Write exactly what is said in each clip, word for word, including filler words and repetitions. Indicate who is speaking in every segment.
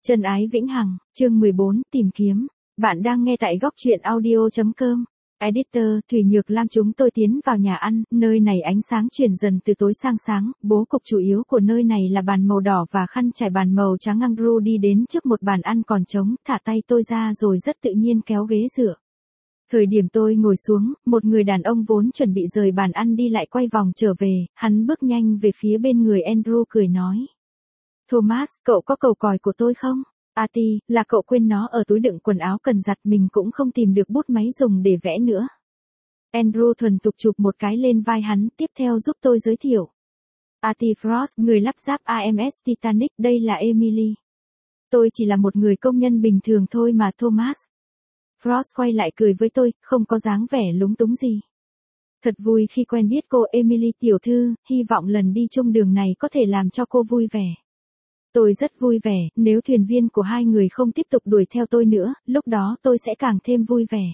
Speaker 1: Chân ái vĩnh hằng, chương mười bốn, tìm kiếm. Bạn đang nghe tại góc truyện audio chấm com. Editor, Thủy Nhược Lam. Chúng tôi tiến vào nhà ăn, nơi này ánh sáng chuyển dần từ tối sang sáng, bố cục chủ yếu của nơi này là bàn màu đỏ và khăn trải bàn màu trắng. Andrew đi đến trước một bàn ăn còn trống, thả tay tôi ra rồi rất tự nhiên kéo ghế dựa. Thời điểm tôi ngồi xuống, một người đàn ông vốn chuẩn bị rời bàn ăn đi lại quay vòng trở về, hắn bước nhanh về phía bên người Andrew cười nói. Thomas, cậu có cầu còi của tôi không? Artie, là cậu quên nó ở túi đựng quần áo cần giặt, mình cũng không tìm được bút máy dùng để vẽ nữa. Andrew thuần thục chụp một cái lên vai hắn, tiếp theo giúp tôi giới thiệu. Artie Frost, người lắp ráp a em ét Titanic, đây là Emily. Tôi chỉ là một người công nhân bình thường thôi mà Thomas. Frost quay lại cười với tôi, không có dáng vẻ lúng túng gì. Thật vui khi quen biết cô Emily tiểu thư, hy vọng lần đi chung đường này có thể làm cho cô vui vẻ. Tôi rất vui vẻ, nếu thuyền viên của hai người không tiếp tục đuổi theo tôi nữa, lúc đó tôi sẽ càng thêm vui vẻ.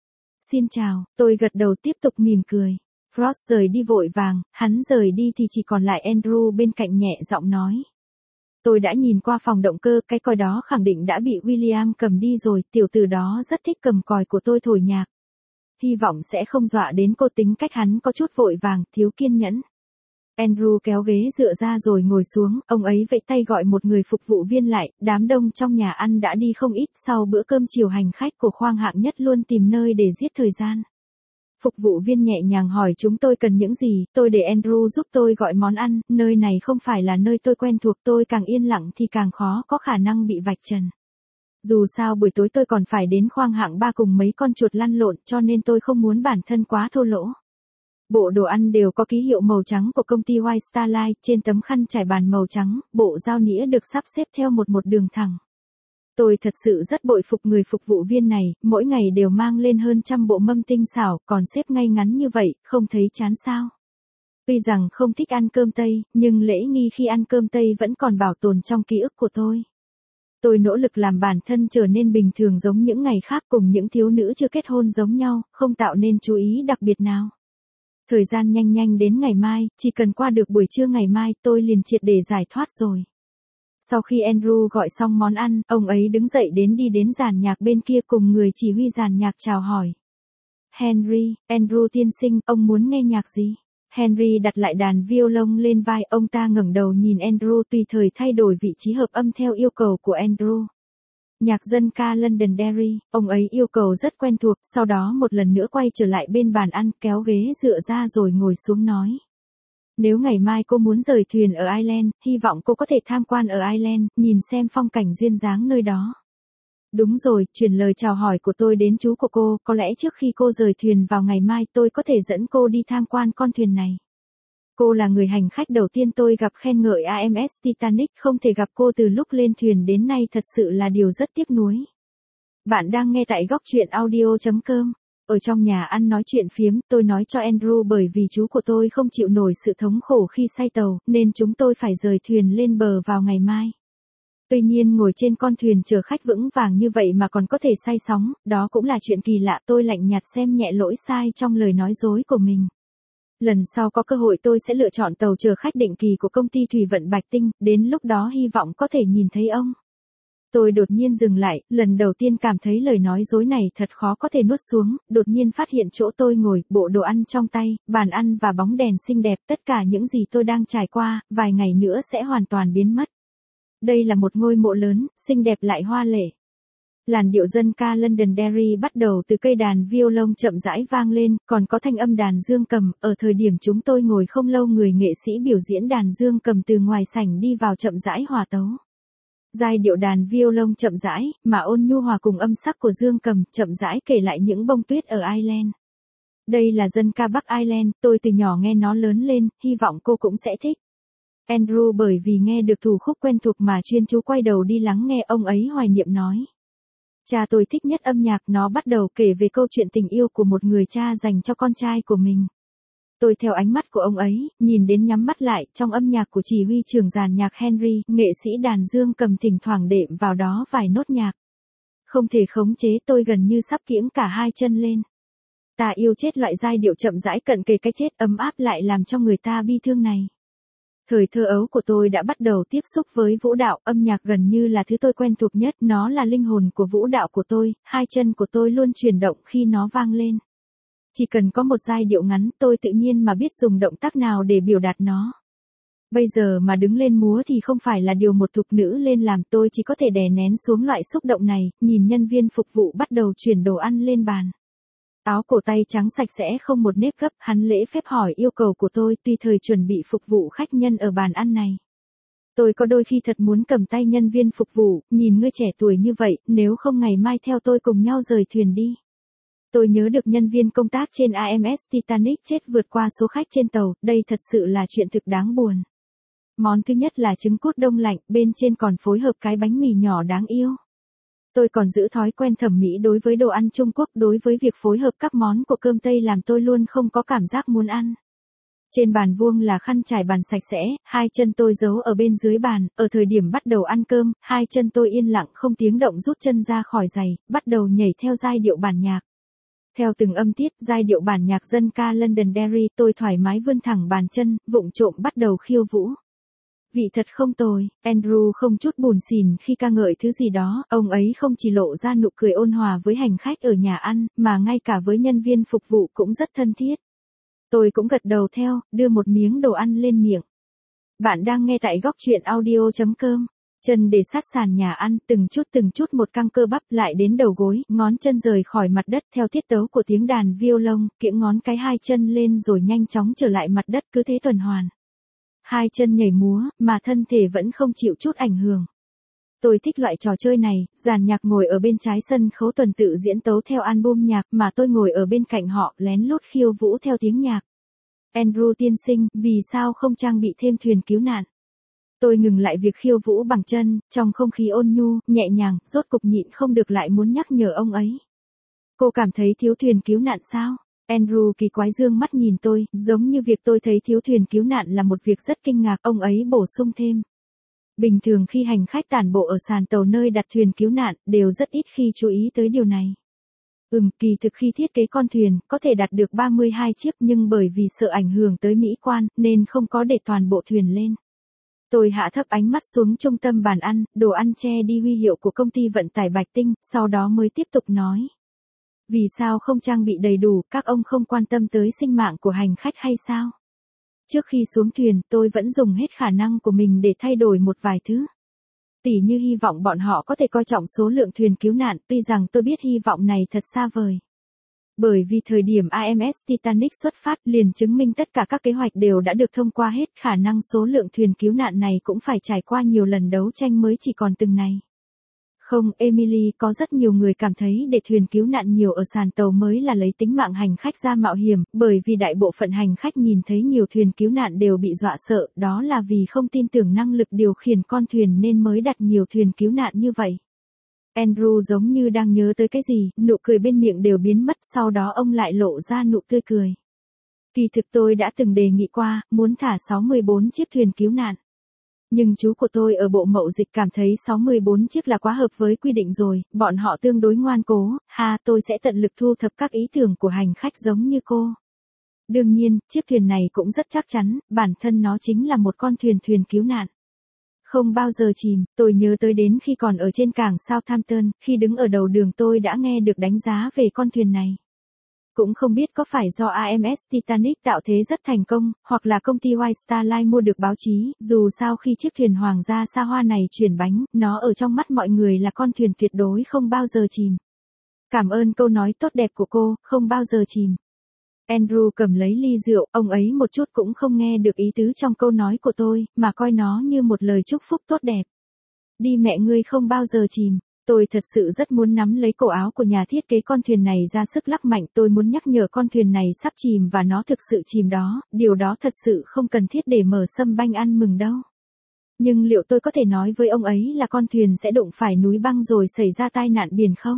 Speaker 1: Xin chào, tôi gật đầu tiếp tục mỉm cười. Frost rời đi vội vàng, hắn rời đi thì chỉ còn lại Andrew bên cạnh nhẹ giọng nói. Tôi đã nhìn qua phòng động cơ, cái còi đó khẳng định đã bị William cầm đi rồi, tiểu tử đó rất thích cầm còi của tôi thổi nhạc. Hy vọng sẽ không dọa đến cô, tính cách hắn có chút vội vàng, thiếu kiên nhẫn. Andrew kéo ghế dựa ra rồi ngồi xuống, ông ấy vẫy tay gọi một người phục vụ viên lại, đám đông trong nhà ăn đã đi không ít, sau bữa cơm chiều hành khách của khoang hạng nhất luôn tìm nơi để giết thời gian. Phục vụ viên nhẹ nhàng hỏi chúng tôi cần những gì, tôi để Andrew giúp tôi gọi món ăn, nơi này không phải là nơi tôi quen thuộc, tôi càng yên lặng thì càng khó có khả năng bị vạch trần. Dù sao buổi tối tôi còn phải đến khoang hạng ba cùng mấy con chuột lăn lộn, cho nên tôi không muốn bản thân quá thô lỗ. Bộ đồ ăn đều có ký hiệu màu trắng của công ty White Star Line, trên tấm khăn trải bàn màu trắng, bộ dao nĩa được sắp xếp theo một một đường thẳng. Tôi thật sự rất bội phục người phục vụ viên này, mỗi ngày đều mang lên hơn trăm bộ mâm tinh xảo, còn xếp ngay ngắn như vậy, không thấy chán sao. Tuy rằng không thích ăn cơm Tây, nhưng lễ nghi khi ăn cơm Tây vẫn còn bảo tồn trong ký ức của tôi. Tôi nỗ lực làm bản thân trở nên bình thường giống những ngày khác, cùng những thiếu nữ chưa kết hôn giống nhau, không tạo nên chú ý đặc biệt nào. Thời gian nhanh nhanh đến ngày mai, chỉ cần qua được buổi trưa ngày mai tôi liền triệt để giải thoát rồi. Sau khi Andrew gọi xong món ăn, ông ấy đứng dậy đến đi đến dàn nhạc bên kia cùng người chỉ huy dàn nhạc chào hỏi. Henry, Andrew tiên sinh, ông muốn nghe nhạc gì? Henry đặt lại đàn violon lên vai, ông ta ngẩng đầu nhìn Andrew tùy thời thay đổi vị trí hợp âm theo yêu cầu của Andrew. Nhạc dân ca Londonderry, ông ấy yêu cầu rất quen thuộc, sau đó một lần nữa quay trở lại bên bàn ăn, kéo ghế dựa ra rồi ngồi xuống nói. Nếu ngày mai cô muốn rời thuyền ở Ireland, hy vọng cô có thể tham quan ở Ireland, nhìn xem phong cảnh duyên dáng nơi đó. Đúng rồi, truyền lời chào hỏi của tôi đến chú của cô, có lẽ trước khi cô rời thuyền vào ngày mai tôi có thể dẫn cô đi tham quan con thuyền này. Cô là người hành khách đầu tiên tôi gặp khen ngợi a em ét Titanic, không thể gặp cô từ lúc lên thuyền đến nay thật sự là điều rất tiếc nuối. Bạn đang nghe tại góc truyện audio chấm com. Ở trong nhà ăn nói chuyện phiếm, tôi nói cho Andrew bởi vì chú của tôi không chịu nổi sự thống khổ khi say tàu, nên chúng tôi phải rời thuyền lên bờ vào ngày mai. Tuy nhiên ngồi trên con thuyền chở khách vững vàng như vậy mà còn có thể say sóng, đó cũng là chuyện kỳ lạ, tôi lạnh nhạt xem nhẹ lỗi sai trong lời nói dối của mình. Lần sau có cơ hội tôi sẽ lựa chọn tàu chở khách định kỳ của công ty thủy vận Bạch Tinh, đến lúc đó hy vọng có thể nhìn thấy ông. Tôi đột nhiên dừng lại, lần đầu tiên cảm thấy lời nói dối này thật khó có thể nuốt xuống, đột nhiên phát hiện chỗ tôi ngồi, bộ đồ ăn trong tay, bàn ăn và bóng đèn xinh đẹp, tất cả những gì tôi đang trải qua, vài ngày nữa sẽ hoàn toàn biến mất. Đây là một ngôi mộ lớn, xinh đẹp lại hoa lệ. Làn điệu dân ca Londonderry bắt đầu từ cây đàn violon chậm rãi vang lên, còn có thanh âm đàn dương cầm, ở thời điểm chúng tôi ngồi không lâu người nghệ sĩ biểu diễn đàn dương cầm từ ngoài sảnh đi vào chậm rãi hòa tấu. Giai điệu đàn violon chậm rãi, mà ôn nhu hòa cùng âm sắc của dương cầm, chậm rãi kể lại những bông tuyết ở Ireland. Đây là dân ca Bắc Ireland, tôi từ nhỏ nghe nó lớn lên, hy vọng cô cũng sẽ thích. Andrew bởi vì nghe được thủ khúc quen thuộc mà chuyên chú quay đầu đi lắng nghe, ông ấy hoài niệm nói. Cha tôi thích nhất âm nhạc, nó bắt đầu kể về câu chuyện tình yêu của một người cha dành cho con trai của mình. Tôi theo ánh mắt của ông ấy, nhìn đến nhắm mắt lại, trong âm nhạc của chỉ huy trưởng dàn nhạc Henry, nghệ sĩ đàn dương cầm thỉnh thoảng đệm vào đó vài nốt nhạc. Không thể khống chế, tôi gần như sắp kiễng cả hai chân lên. Ta yêu chết loại giai điệu chậm rãi cận kề cái chết ấm áp lại làm cho người ta bi thương này. Thời thơ ấu của tôi đã bắt đầu tiếp xúc với vũ đạo, âm nhạc gần như là thứ tôi quen thuộc nhất, nó là linh hồn của vũ đạo của tôi, hai chân của tôi luôn chuyển động khi nó vang lên. Chỉ cần có một giai điệu ngắn, tôi tự nhiên mà biết dùng động tác nào để biểu đạt nó. Bây giờ mà đứng lên múa thì không phải là điều một thục nữ lên làm, tôi chỉ có thể đè nén xuống loại xúc động này, nhìn nhân viên phục vụ bắt đầu chuyển đồ ăn lên bàn. Áo cổ tay trắng sạch sẽ không một nếp gấp, hắn lễ phép hỏi yêu cầu của tôi, tùy thời chuẩn bị phục vụ khách nhân ở bàn ăn này. Tôi có đôi khi thật muốn cầm tay nhân viên phục vụ, nhìn ngươi trẻ tuổi như vậy, nếu không ngày mai theo tôi cùng nhau rời thuyền đi. Tôi nhớ được nhân viên công tác trên a em ét Titanic chết vượt qua số khách trên tàu, đây thật sự là chuyện thực đáng buồn. Món thứ nhất là trứng cút đông lạnh, bên trên còn phối hợp cái bánh mì nhỏ đáng yêu. Tôi còn giữ thói quen thẩm mỹ đối với đồ ăn Trung Quốc, đối với việc phối hợp các món của cơm Tây làm tôi luôn không có cảm giác muốn ăn. Trên bàn vuông là khăn trải bàn sạch sẽ, hai chân tôi giấu ở bên dưới bàn, ở thời điểm bắt đầu ăn cơm, hai chân tôi yên lặng không tiếng động rút chân ra khỏi giày, bắt đầu nhảy theo giai điệu bản nhạc. Theo từng âm tiết, giai điệu bản nhạc dân ca Londonderry, tôi thoải mái vươn thẳng bàn chân, vụng trộm bắt đầu khiêu vũ. Vị thật không tồi, Andrew không chút buồn xỉn khi ca ngợi thứ gì đó, ông ấy không chỉ lộ ra nụ cười ôn hòa với hành khách ở nhà ăn, mà ngay cả với nhân viên phục vụ cũng rất thân thiết. Tôi cũng gật đầu theo, đưa một miếng đồ ăn lên miệng. Bạn đang nghe tại góc truyện audio chấm com. Chân để sát sàn nhà ăn, từng chút từng chút một căng cơ bắp lại đến đầu gối, ngón chân rời khỏi mặt đất theo tiết tấu của tiếng đàn violon, kiễng ngón cái hai chân lên rồi nhanh chóng trở lại mặt đất, cứ thế tuần hoàn. Hai chân nhảy múa, mà thân thể vẫn không chịu chút ảnh hưởng. Tôi thích loại trò chơi này, dàn nhạc ngồi ở bên trái sân khấu tuần tự diễn tấu theo album nhạc, mà tôi ngồi ở bên cạnh họ lén lút khiêu vũ theo tiếng nhạc. Andrew tiên sinh, vì sao không trang bị thêm thuyền cứu nạn? Tôi ngừng lại việc khiêu vũ bằng chân, trong không khí ôn nhu, nhẹ nhàng, rốt cục nhịn không được lại muốn nhắc nhở ông ấy. Cô cảm thấy thiếu thuyền cứu nạn sao? Andrew kỳ quái dương mắt nhìn tôi, giống như việc tôi thấy thiếu thuyền cứu nạn là một việc rất kinh ngạc, ông ấy bổ sung thêm. Bình thường khi hành khách tản bộ ở sàn tàu nơi đặt thuyền cứu nạn, đều rất ít khi chú ý tới điều này. Ừm, kỳ thực khi thiết kế con thuyền, có thể đặt được ba mươi hai chiếc nhưng bởi vì sợ ảnh hưởng tới mỹ quan, nên không có để toàn bộ thuyền lên. Tôi hạ thấp ánh mắt xuống trung tâm bàn ăn, đồ ăn che đi huy hiệu của công ty vận tải Bạch Tinh, sau đó mới tiếp tục nói. Vì sao không trang bị đầy đủ, các ông không quan tâm tới sinh mạng của hành khách hay sao? Trước khi xuống thuyền, tôi vẫn dùng hết khả năng của mình để thay đổi một vài thứ. Tỉ như hy vọng bọn họ có thể coi trọng số lượng thuyền cứu nạn, tuy rằng tôi biết hy vọng này thật xa vời. Bởi vì thời điểm a em ét Titanic xuất phát liền chứng minh tất cả các kế hoạch đều đã được thông qua hết, khả năng số lượng thuyền cứu nạn này cũng phải trải qua nhiều lần đấu tranh mới chỉ còn từng này. Không, Emily, có rất nhiều người cảm thấy để thuyền cứu nạn nhiều ở sàn tàu mới là lấy tính mạng hành khách ra mạo hiểm, bởi vì đại bộ phận hành khách nhìn thấy nhiều thuyền cứu nạn đều bị dọa sợ, đó là vì không tin tưởng năng lực điều khiển con thuyền nên mới đặt nhiều thuyền cứu nạn như vậy. Andrew giống như đang nhớ tới cái gì, nụ cười bên miệng đều biến mất, sau đó ông lại lộ ra nụ tươi cười. Kỳ thực tôi đã từng đề nghị qua, muốn thả sáu mươi bốn chiếc thuyền cứu nạn. Nhưng chú của tôi ở bộ mậu dịch cảm thấy sáu mươi bốn chiếc là quá hợp với quy định rồi, bọn họ tương đối ngoan cố, ha, tôi sẽ tận lực thu thập các ý tưởng của hành khách giống như cô. Đương nhiên, chiếc thuyền này cũng rất chắc chắn, bản thân nó chính là một con thuyền thuyền cứu nạn. Không bao giờ chìm, tôi nhớ tới đến khi còn ở trên cảng Southampton, khi đứng ở đầu đường tôi đã nghe được đánh giá về con thuyền này. Cũng không biết có phải do a em ét Titanic tạo thế rất thành công, hoặc là công ty White Star Line mua được báo chí, dù sao khi chiếc thuyền hoàng gia xa hoa này chuyển bánh, nó ở trong mắt mọi người là con thuyền tuyệt đối không bao giờ chìm. Cảm ơn câu nói tốt đẹp của cô, không bao giờ chìm. Andrew cầm lấy ly rượu, ông ấy một chút cũng không nghe được ý tứ trong câu nói của tôi, mà coi nó như một lời chúc phúc tốt đẹp. Đi mẹ ngươi không bao giờ chìm. Tôi thật sự rất muốn nắm lấy cổ áo của nhà thiết kế con thuyền này ra sức lắc mạnh, tôi muốn nhắc nhở con thuyền này sắp chìm và nó thực sự chìm đó, điều đó thật sự không cần thiết để mở sâm banh ăn mừng đâu. Nhưng liệu tôi có thể nói với ông ấy là con thuyền sẽ đụng phải núi băng rồi xảy ra tai nạn biển không?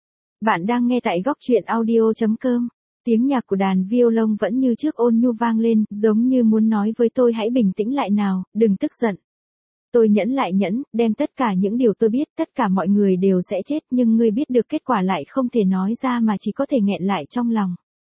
Speaker 1: Bạn đang nghe tại góc truyện audio chấm com. Tiếng nhạc của đàn violon vẫn như trước ôn nhu vang lên, giống như muốn nói với tôi hãy bình tĩnh lại nào, đừng tức giận. Tôi nhẫn lại nhẫn, đem tất cả những điều tôi biết, tất cả mọi người đều sẽ chết, nhưng ngươi biết được kết quả lại không thể nói ra mà chỉ có thể nghẹn lại trong lòng.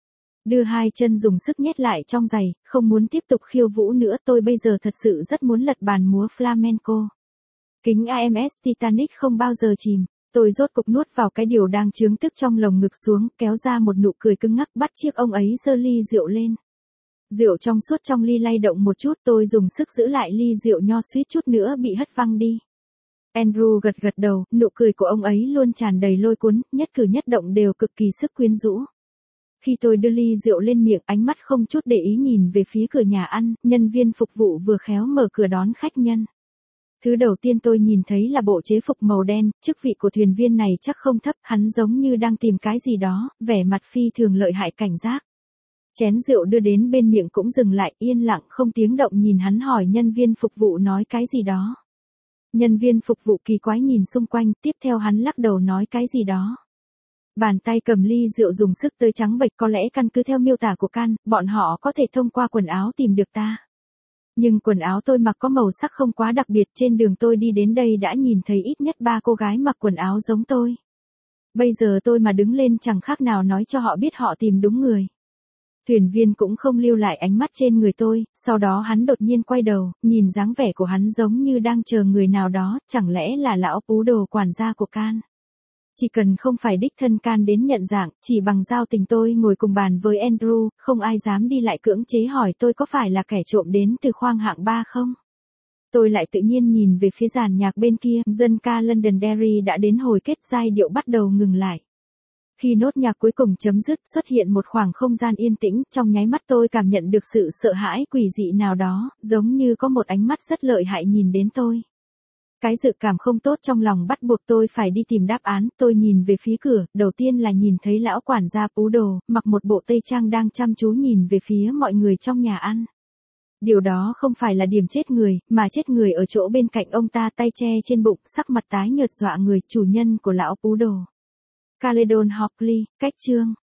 Speaker 1: Đưa hai chân dùng sức nhét lại trong giày, không muốn tiếp tục khiêu vũ nữa, tôi bây giờ thật sự rất muốn lật bàn múa flamenco. Kính a em ét Titanic không bao giờ chìm. Tôi rốt cục nuốt vào cái điều đang chướng tức trong lồng ngực xuống, kéo ra một nụ cười cứng ngắc, bắt chiếc ông ấy giơ ly rượu lên. Rượu trong suốt trong ly lay động một chút, tôi dùng sức giữ lại ly rượu nho suýt chút nữa bị hất văng đi. Andrew gật gật đầu, nụ cười của ông ấy luôn tràn đầy lôi cuốn, nhất cử nhất động đều cực kỳ sức quyến rũ. Khi tôi đưa ly rượu lên miệng, ánh mắt không chút để ý nhìn về phía cửa nhà ăn, nhân viên phục vụ vừa khéo mở cửa đón khách nhân. Thứ đầu tiên tôi nhìn thấy là bộ chế phục màu đen, chức vị của thuyền viên này chắc không thấp, hắn giống như đang tìm cái gì đó, vẻ mặt phi thường lợi hại cảnh giác. Chén rượu đưa đến bên miệng cũng dừng lại, yên lặng không tiếng động nhìn hắn, hỏi nhân viên phục vụ nói cái gì đó. Nhân viên phục vụ kỳ quái nhìn xung quanh, tiếp theo hắn lắc đầu nói cái gì đó. Bàn tay cầm ly rượu dùng sức tới trắng bệch, có lẽ căn cứ theo miêu tả của Can, bọn họ có thể thông qua quần áo tìm được ta. Nhưng quần áo tôi mặc có màu sắc không quá đặc biệt, trên đường tôi đi đến đây đã nhìn thấy ít nhất ba cô gái mặc quần áo giống tôi. Bây giờ tôi mà đứng lên chẳng khác nào nói cho họ biết họ tìm đúng người. Thuyền viên cũng không lưu lại ánh mắt trên người tôi, sau đó hắn đột nhiên quay đầu, nhìn dáng vẻ của hắn giống như đang chờ người nào đó, chẳng lẽ là lão Pú Đồ quản gia của Can. Chỉ cần không phải đích thân Can đến nhận dạng, chỉ bằng giao tình tôi ngồi cùng bàn với Andrew, không ai dám đi lại cưỡng chế hỏi tôi có phải là kẻ trộm đến từ khoang hạng ba không. Tôi lại tự nhiên nhìn về phía dàn nhạc bên kia, dân ca Londonderry đã đến hồi kết, giai điệu bắt đầu ngừng lại. Khi nốt nhạc cuối cùng chấm dứt, xuất hiện một khoảng không gian yên tĩnh, trong nháy mắt tôi cảm nhận được sự sợ hãi quỷ dị nào đó, giống như có một ánh mắt rất lợi hại nhìn đến tôi. Cái dự cảm không tốt trong lòng bắt buộc tôi phải đi tìm đáp án, tôi nhìn về phía cửa, đầu tiên là nhìn thấy lão quản gia Pú Đồ, mặc một bộ tây trang đang chăm chú nhìn về phía mọi người trong nhà ăn. Điều đó không phải là điểm chết người, mà chết người ở chỗ bên cạnh ông ta, tay che trên bụng, sắc mặt tái nhợt dọa người, chủ nhân của lão Pú Đồ. Caledon Hockley, cách chương.